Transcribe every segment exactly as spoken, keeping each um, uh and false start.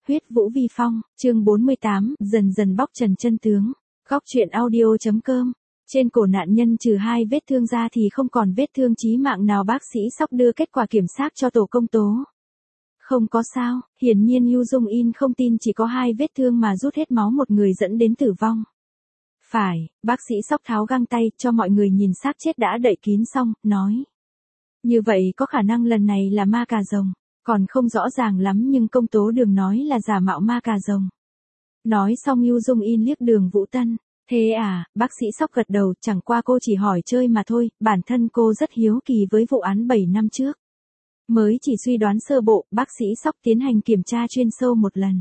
Huyết Vũ Vi Phong, chương bốn mươi tám, dần dần bóc trần chân tướng. Góc truyện audio.com. Trên cổ nạn nhân trừ hai vết thương ra thì không còn vết thương chí mạng nào. Bác sĩ Sóc đưa kết quả kiểm xác cho tổ công tố. Không có sao, hiển nhiên Yu Dung In không tin chỉ có hai vết thương mà rút hết máu một người dẫn đến tử vong. Phải, bác sĩ Sóc tháo găng tay cho mọi người nhìn xác chết đã đậy kín xong, nói. Như vậy có khả năng lần này là ma cà rồng. Còn không rõ ràng lắm nhưng công tố Đường nói là giả mạo ma cà rồng. Nói xong Yu Dung In liếc Đường Vũ Tân. Thế à, bác sĩ Sóc gật đầu, chẳng qua cô chỉ hỏi chơi mà thôi, bản thân cô rất hiếu kỳ với vụ án bảy năm trước. Mới chỉ suy đoán sơ bộ, bác sĩ Sóc tiến hành kiểm tra chuyên sâu một lần.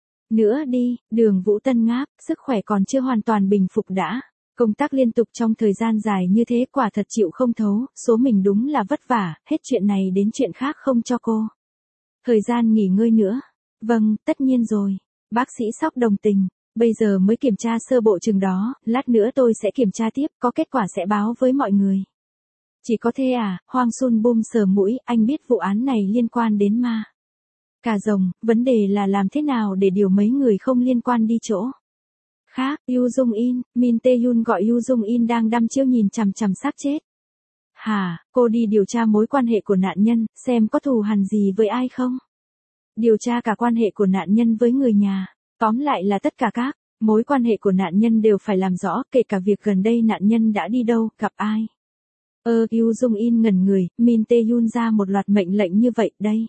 Nữa đi, Đường Vũ Tân ngáp, sức khỏe còn chưa hoàn toàn bình phục đã. Công tác liên tục trong thời gian dài như thế quả thật chịu không thấu, số mình đúng là vất vả, hết chuyện này đến chuyện khác không cho cô. Thời gian nghỉ ngơi nữa. Vâng, tất nhiên rồi. Bác sĩ Sóc đồng tình. Bây giờ mới kiểm tra sơ bộ chừng đó, lát nữa tôi sẽ kiểm tra tiếp, có kết quả sẽ báo với mọi người. Chỉ có thế à, Hoang Sun Bum sờ mũi, anh biết vụ án này liên quan đến ma cà rồng, vấn đề là làm thế nào để điều mấy người không liên quan đi chỗ khác. Yu Dung In, Min Tae-yun gọi Yu Dung In đang đăm chiêu nhìn chằm chằm xác chết. Hả, cô đi điều tra mối quan hệ của nạn nhân, xem có thù hằn gì với ai không? Điều tra cả quan hệ của nạn nhân với người nhà. Tóm lại là tất cả các mối quan hệ của nạn nhân đều phải làm rõ, kể cả việc gần đây nạn nhân đã đi đâu, gặp ai. Ơ, Yu Dung In ngẩn người, Min Tae-yun ra một loạt mệnh lệnh như vậy, đây.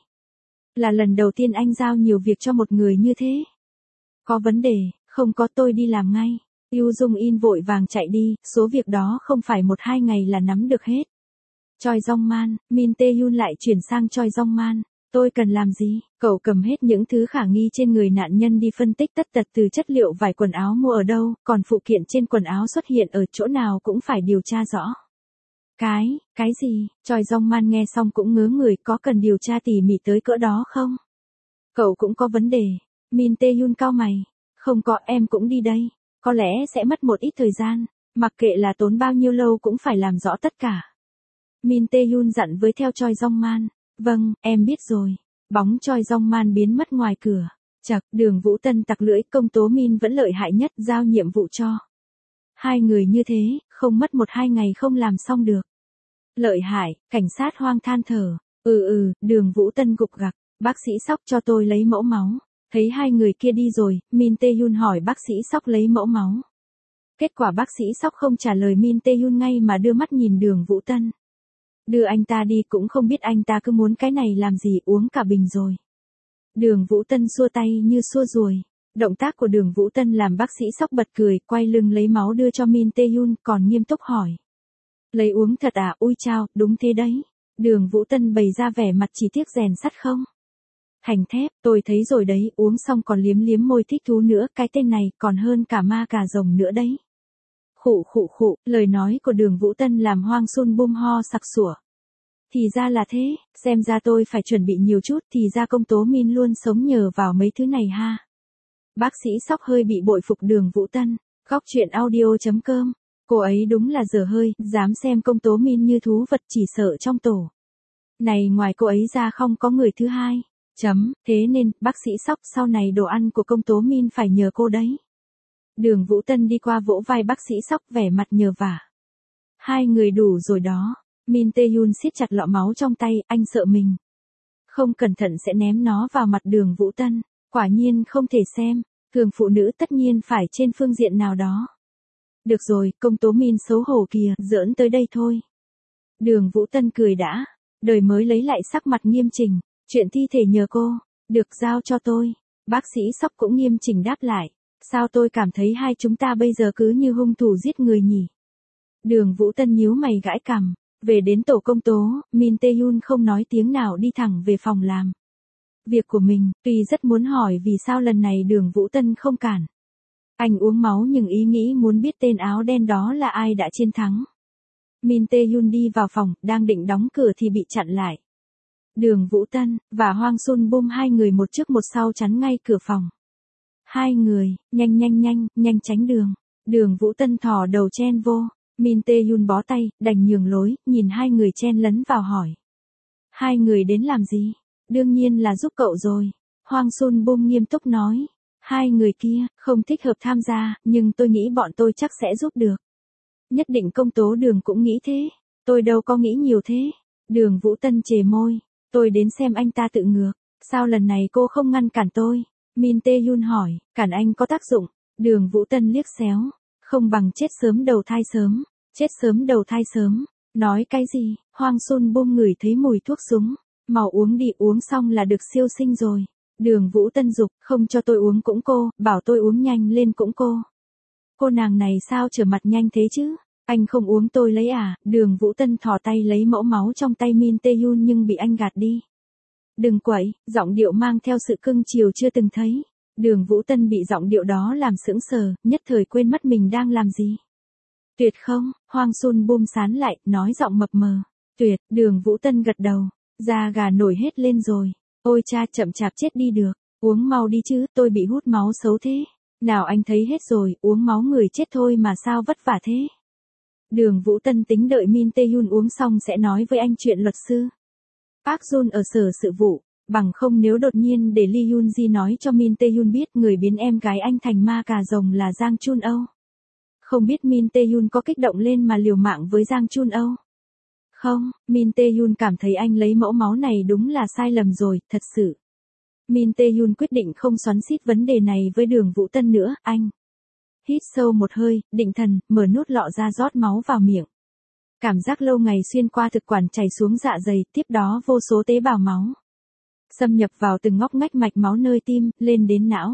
Là lần đầu tiên anh giao nhiều việc cho một người như thế. Có vấn đề, không có tôi đi làm ngay. Yu Dung In vội vàng chạy đi, số việc đó không phải một hai ngày là nắm được hết. Choi Jong Man, Min Tae-yun lại chuyển sang Choi Jong Man. Tôi cần làm gì? Cậu cầm hết những thứ khả nghi trên người nạn nhân đi phân tích tất tật từ chất liệu vải quần áo mua ở đâu, còn phụ kiện trên quần áo xuất hiện ở chỗ nào cũng phải điều tra rõ. Cái, cái gì? Choi Jong Man nghe xong cũng ngớ người, có cần điều tra tỉ mỉ tới cỡ đó không? Cậu cũng có vấn đề. Min Tae-yun cau mày. Không có, em cũng đi đây. Có lẽ sẽ mất một ít thời gian, mặc kệ là tốn bao nhiêu lâu cũng phải làm rõ tất cả. Min Tae-yun dặn với theo Choi Jong Man. Vâng, em biết rồi. Bóng Choi Jong Man biến mất ngoài cửa. Chật, Đường Vũ Tân tặc lưỡi, công tố Min vẫn lợi hại nhất, giao nhiệm vụ cho hai người như thế, không mất một hai ngày không làm xong được. Lợi hại, cảnh sát Hoang than thở. Ừ ừ, Đường Vũ Tân gục gặc. Bác sĩ Sóc cho tôi lấy mẫu máu. Thấy hai người kia đi rồi, Min Tae-yun hỏi bác sĩ Sóc lấy mẫu máu. Kết quả bác sĩ Sóc không trả lời Min Tae-yun ngay mà đưa mắt nhìn Đường Vũ Tân. Đưa anh ta đi cũng không biết anh ta cứ muốn cái này làm gì, uống cả bình rồi. Đường Vũ Tân xua tay như xua ruồi. Động tác của Đường Vũ Tân làm bác sĩ Sóc bật cười, quay lưng lấy máu đưa cho Min Tae-yun, còn nghiêm túc hỏi. Lấy uống thật à? Ui chao, đúng thế đấy. Đường Vũ Tân bày ra vẻ mặt chỉ tiếc rèn sắt không thành thép, tôi thấy rồi đấy, uống xong còn liếm liếm môi thích thú nữa, cái tên này còn hơn cả ma cà rồng nữa đấy. Khụ khụ khụ, lời nói của Đường Vũ Tân làm Hoang Sun Bum ho sặc sủa. Thì ra là thế, xem ra tôi phải chuẩn bị nhiều chút, thì ra công tố Min luôn sống nhờ vào mấy thứ này ha. Bác sĩ Sóc hơi bị bội phục Đường Vũ Tân. Góc truyện audio.com. Cô ấy đúng là dở hơi, dám xem công tố Min như thú vật, chỉ sợ trong tổ này ngoài cô ấy ra không có người thứ hai. Chấm, thế nên, bác sĩ Sóc, sau này đồ ăn của công tố Min phải nhờ cô đấy. Đường Vũ Tân đi qua vỗ vai bác sĩ Sóc, vẻ mặt nhờ vả. Hai người đủ rồi đó. Min Tae-yun siết chặt lọ máu trong tay, anh sợ mình không cẩn thận sẽ ném nó vào mặt Đường Vũ Tân. Quả nhiên không thể xem, thường phụ nữ tất nhiên phải trên phương diện nào đó. Được rồi, công tố Min xấu hổ kìa, giỡn tới đây thôi. Đường Vũ Tân cười đã, đời mới lấy lại sắc mặt nghiêm chỉnh. Chuyện thi thể nhờ cô, được giao cho tôi. Bác sĩ Sóc cũng nghiêm chỉnh đáp lại. Sao tôi cảm thấy hai chúng ta bây giờ cứ như hung thủ giết người nhỉ? Đường Vũ Tân nhíu mày gãi cằm. Về đến tổ công tố, Min Tae-yun không nói tiếng nào đi thẳng về phòng làm việc của mình, tuy rất muốn hỏi vì sao lần này Đường Vũ Tân không cản anh uống máu, nhưng ý nghĩ muốn biết tên áo đen đó là ai đã chiến thắng. Min Tae-yun đi vào phòng, đang định đóng cửa thì bị chặn lại. Đường Vũ Tân và Hoang Sun Bum hai người một trước một sau chắn ngay cửa phòng. Hai người, nhanh nhanh nhanh, nhanh tránh đường. Đường Vũ Tân thò đầu chen vô. Min Tae-yun bó tay, đành nhường lối, nhìn hai người chen lấn vào hỏi. Hai người đến làm gì? Đương nhiên là giúp cậu rồi. Hwang Sun Bum nghiêm túc nói. Hai người kia, không thích hợp tham gia, nhưng tôi nghĩ bọn tôi chắc sẽ giúp được. Nhất định công tố Đường cũng nghĩ thế. Tôi đâu có nghĩ nhiều thế. Đường Vũ Tân chề môi. Tôi đến xem anh ta tự ngược. Sao lần này cô không ngăn cản tôi? Min Tae-yoon hỏi, cản anh có tác dụng. Đường Vũ Tân liếc xéo. Không bằng chết sớm đầu thai sớm. Chết sớm đầu thai sớm. Nói cái gì? Hwang Sun Bum ngửi thấy mùi thuốc súng. Mau uống đi, uống xong là được siêu sinh rồi. Đường Vũ Tân dục, không cho tôi uống cũng cô, bảo tôi uống nhanh lên cũng cô. Cô nàng này sao trở mặt nhanh thế chứ? Anh không uống tôi lấy à? Đường Vũ Tân thò tay lấy mẫu máu trong tay Min Tae-yoon nhưng bị anh gạt đi. Đừng quậy, giọng điệu mang theo sự cưng chiều chưa từng thấy. Đường Vũ Tân bị giọng điệu đó làm sững sờ, nhất thời quên mất mình đang làm gì. Tuyệt không? Hwang Sun Bum sán lại, nói giọng mập mờ. Tuyệt, Đường Vũ Tân gật đầu. Da gà nổi hết lên rồi. Ôi cha, chậm chạp chết đi được. Uống mau đi chứ, tôi bị hút máu xấu thế. Nào anh thấy hết rồi, uống máu người chết thôi mà sao vất vả thế. Đường Vũ Tân tính đợi Min Tae-yoon uống xong sẽ nói với anh chuyện luật sư. Park Jun ở sở sự vụ, bằng không nếu đột nhiên để Lee Yoon Ji nói cho Min Tae-yoon biết người biến em gái anh thành ma cà rồng là Giang Chun Âu. Không biết Min Tae-yoon có kích động lên mà liều mạng với Giang Chun Âu. Không, Min Tae-yoon cảm thấy anh lấy mẫu máu này đúng là sai lầm rồi, thật sự. Min Tae-yoon quyết định không xoắn xít vấn đề này với Đường Vũ Tân nữa, anh. Hít sâu một hơi, định thần, mở nút lọ ra rót máu vào miệng. Cảm giác lâu ngày xuyên qua thực quản chảy xuống dạ dày, tiếp đó vô số tế bào máu. Xâm nhập vào từng ngóc ngách mạch máu nơi tim, lên đến não.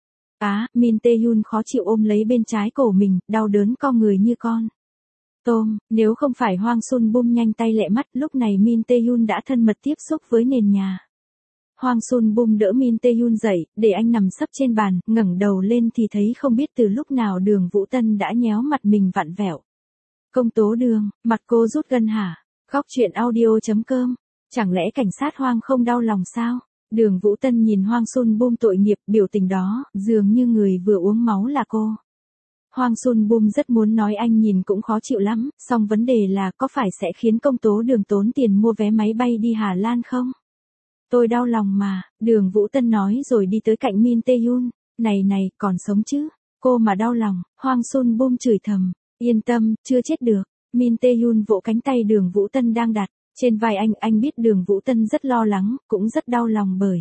Á, Min Tae-yoon khó chịu ôm lấy bên trái cổ mình, đau đớn co người như con tôm, nếu không phải Hwang Sun Bum nhanh tay lẹ mắt, lúc này Min Tae-yoon đã thân mật tiếp xúc với nền nhà. Hwang Sun Bum đỡ Min Tae-yoon dậy, để anh nằm sấp trên bàn, ngẩng đầu lên thì thấy không biết từ lúc nào Đường Vũ Tân đã nhéo mặt mình vặn vẹo. Công tố Đường, mặt cô rút gân hả? Góc truyện audio chấm com. Chẳng lẽ cảnh sát Hoang không đau lòng sao? Đường Vũ Tân nhìn Hwang Sun Bum tội nghiệp, biểu tình đó, dường như người vừa uống máu là cô. Hwang Sun Bum rất muốn nói anh nhìn cũng khó chịu lắm, song vấn đề là có phải sẽ khiến công tố Đường tốn tiền mua vé máy bay đi Hà Lan không? Tôi đau lòng mà, Đường Vũ Tân nói rồi đi tới cạnh Min Tae-yoon. Này này, còn sống chứ? Cô mà đau lòng, Hwang Sun Bum chửi thầm. Yên tâm, chưa chết được. Min Tae-yoon vỗ cánh tay Đường Vũ Tân đang đặt trên vai anh, anh biết Đường Vũ Tân rất lo lắng, cũng rất đau lòng bởi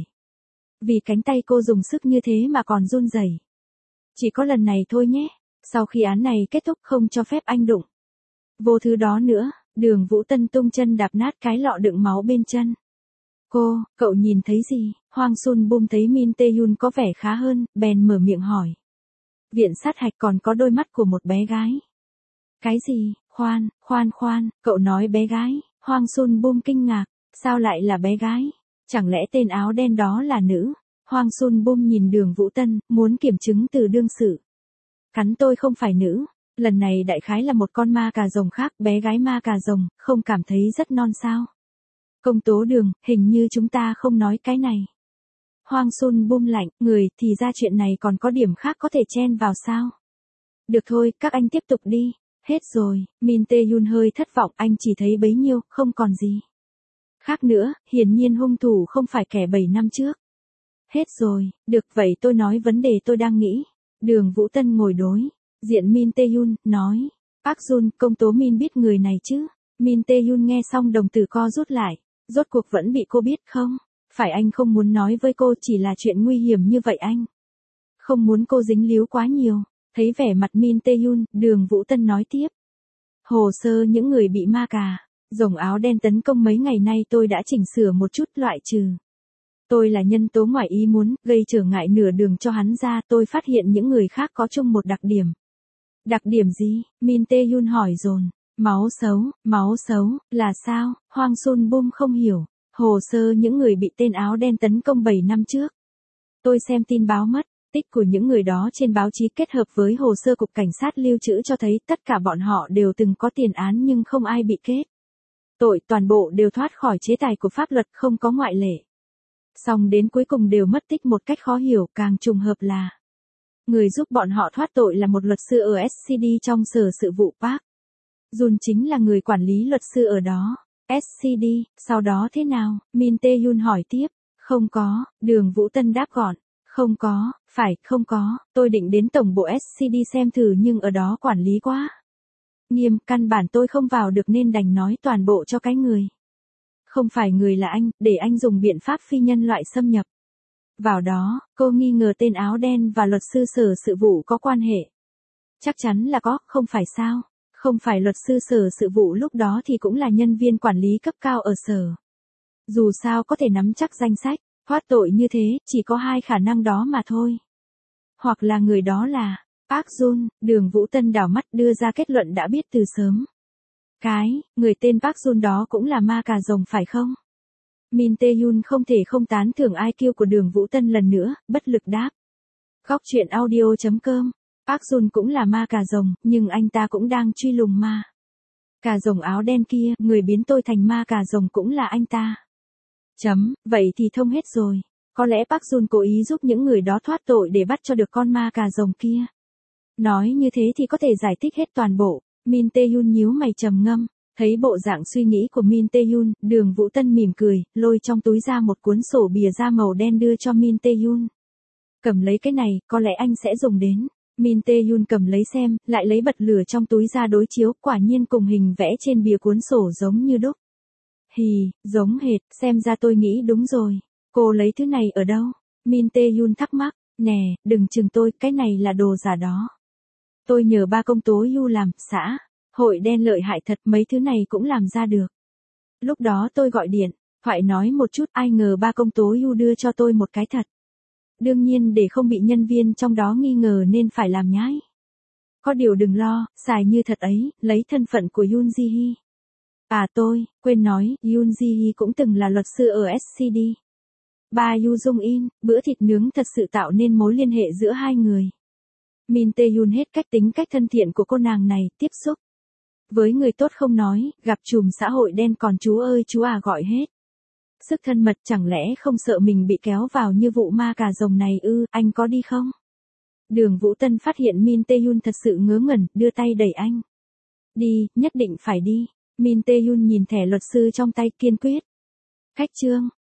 vì cánh tay cô dùng sức như thế mà còn run rẩy. Chỉ có lần này thôi nhé, sau khi án này kết thúc không cho phép anh đụng vô thứ đó nữa. Đường Vũ Tân tung chân đạp nát cái lọ đựng máu bên chân cô. Cậu nhìn thấy gì? Hwang Sun Bum thấy Min Tae-yoon có vẻ khá hơn, bèn mở miệng hỏi. Viện sát hạch còn có đôi mắt của một bé gái. Cái gì? Khoan, khoan khoan, cậu nói bé gái. Hwang Sun Bum kinh ngạc, sao lại là bé gái? Chẳng lẽ tên áo đen đó là nữ? Hwang Sun Bum nhìn Đường Vũ Tân, muốn kiểm chứng từ đương sự. Cắn tôi không phải nữ, lần này đại khái là một con ma cà rồng khác, bé gái ma cà rồng, không cảm thấy rất non sao? Công tố Đường, hình như chúng ta không nói cái này. Hwang Sun Bum lạnh, người, thì ra chuyện này còn có điểm khác có thể chen vào sao? Được thôi, các anh tiếp tục đi. Hết rồi, Min Tae-yoon hơi thất vọng, anh chỉ thấy bấy nhiêu, không còn gì khác nữa, hiển nhiên hung thủ không phải kẻ bảy năm trước. Hết rồi, được vậy tôi nói vấn đề tôi đang nghĩ. Đường Vũ Tân ngồi đối diện Min Tae-yoon, nói. Park Jun, công tố Min biết người này chứ? Min Tae-yoon nghe xong đồng tử co rút lại. Rốt cuộc vẫn bị cô biết không? Phải anh không muốn nói với cô, chỉ là chuyện nguy hiểm như vậy anh không muốn cô dính líu quá nhiều. Thấy vẻ mặt Min Tae-yoon, Đường Vũ Tân nói tiếp. Hồ sơ những người bị ma cà rồng áo đen tấn công mấy ngày nay tôi đã chỉnh sửa một chút, loại trừ tôi là nhân tố ngoài ý muốn, gây trở ngại nửa đường cho hắn ra, tôi phát hiện những người khác có chung một đặc điểm. Đặc điểm gì? Min Tae-yoon hỏi dồn. Máu xấu, máu xấu, là sao? Hwang Sun Bum không hiểu. Hồ sơ những người bị tên áo đen tấn công bảy năm trước. Tôi xem tin báo mất tích của những người đó trên báo chí kết hợp với hồ sơ cục cảnh sát lưu trữ cho thấy tất cả bọn họ đều từng có tiền án nhưng không ai bị kết tội, toàn bộ đều thoát khỏi chế tài của pháp luật, không có ngoại lệ. Song đến cuối cùng đều mất tích một cách khó hiểu, càng trùng hợp là người giúp bọn họ thoát tội là một luật sư ở ét xê đê trong sở sự vụ Park Jun, chính là người quản lý luật sư ở đó. ét xê đê, sau đó thế nào? Min Tae-yoon hỏi tiếp. Không có, Đường Vũ Tân đáp gọn. Không có, phải, không có, tôi định đến tổng bộ ét xê đê xem thử nhưng ở đó quản lý quá nghiêm, căn bản tôi không vào được nên đành nói toàn bộ cho cái người. Không phải người là anh, để anh dùng biện pháp phi nhân loại xâm nhập. Vào đó, cô nghi ngờ tên áo đen và luật sư sở sự vụ có quan hệ. Chắc chắn là có, không phải sao? Không phải luật sư sở sự vụ lúc đó thì cũng là nhân viên quản lý cấp cao ở sở. Dù sao có thể nắm chắc danh sách, thoát tội như thế, chỉ có hai khả năng đó mà thôi. Hoặc là người đó là Park Jun, Đường Vũ Tân đảo mắt đưa ra kết luận đã biết từ sớm. Cái, người tên Park Jun đó cũng là ma cà rồng phải không? Min Tae-yoon không thể không tán thưởng i kiu của Đường Vũ Tân lần nữa, bất lực đáp. Góc truyện audio chấm com. Park Jun cũng là ma cà rồng, nhưng anh ta cũng đang truy lùng ma cà rồng áo đen kia, người biến tôi thành ma cà rồng cũng là anh ta. Chấm, vậy thì thông hết rồi. Có lẽ Park Jun cố ý giúp những người đó thoát tội để bắt cho được con ma cà rồng kia. Nói như thế thì có thể giải thích hết toàn bộ. Min Tae-yoon nhíu mày trầm ngâm. Thấy bộ dạng suy nghĩ của Min Tae-yoon, Đường Vũ Tân mỉm cười, lôi trong túi ra một cuốn sổ bìa da màu đen đưa cho Min Tae-yoon. Cầm lấy cái này, có lẽ anh sẽ dùng đến. Min Tae-yoon cầm lấy xem, lại lấy bật lửa trong túi ra đối chiếu, quả nhiên cùng hình vẽ trên bìa cuốn sổ giống như đúc. Hì, giống hệt, xem ra tôi nghĩ đúng rồi. Cô lấy thứ này ở đâu? Min Tae-yoon thắc mắc, nè, đừng chừng tôi, cái này là đồ giả đó. Tôi nhờ ba công tố Yu làm, xã. Hội đen lợi hại thật, mấy thứ này cũng làm ra được. Lúc đó tôi gọi điện, thoại nói một chút, ai ngờ ba công tố Yu đưa cho tôi một cái thật. Đương nhiên để không bị nhân viên trong đó nghi ngờ nên phải làm nhái. Có điều đừng lo, xài như thật ấy, lấy thân phận của Yoon Ji-hee. À tôi, quên nói, Yoon Ji-hee cũng từng là luật sư ở ét xê đê. Ba Yu Jung-in, bữa thịt nướng thật sự tạo nên mối liên hệ giữa hai người. Min Tae-yoon hết cách tính cách thân thiện của cô nàng này, tiếp xúc. Với người tốt không nói, gặp trùm xã hội đen còn chú ơi chú à gọi hết. Sức thân mật chẳng lẽ không sợ mình bị kéo vào như vụ ma cà rồng này ư, anh có đi không? Đường Vũ Tân phát hiện Min Tae-yoon thật sự ngớ ngẩn, đưa tay đẩy anh. Đi, nhất định phải đi. Min Tae-yoon nhìn thẻ luật sư trong tay kiên quyết. Khách trương,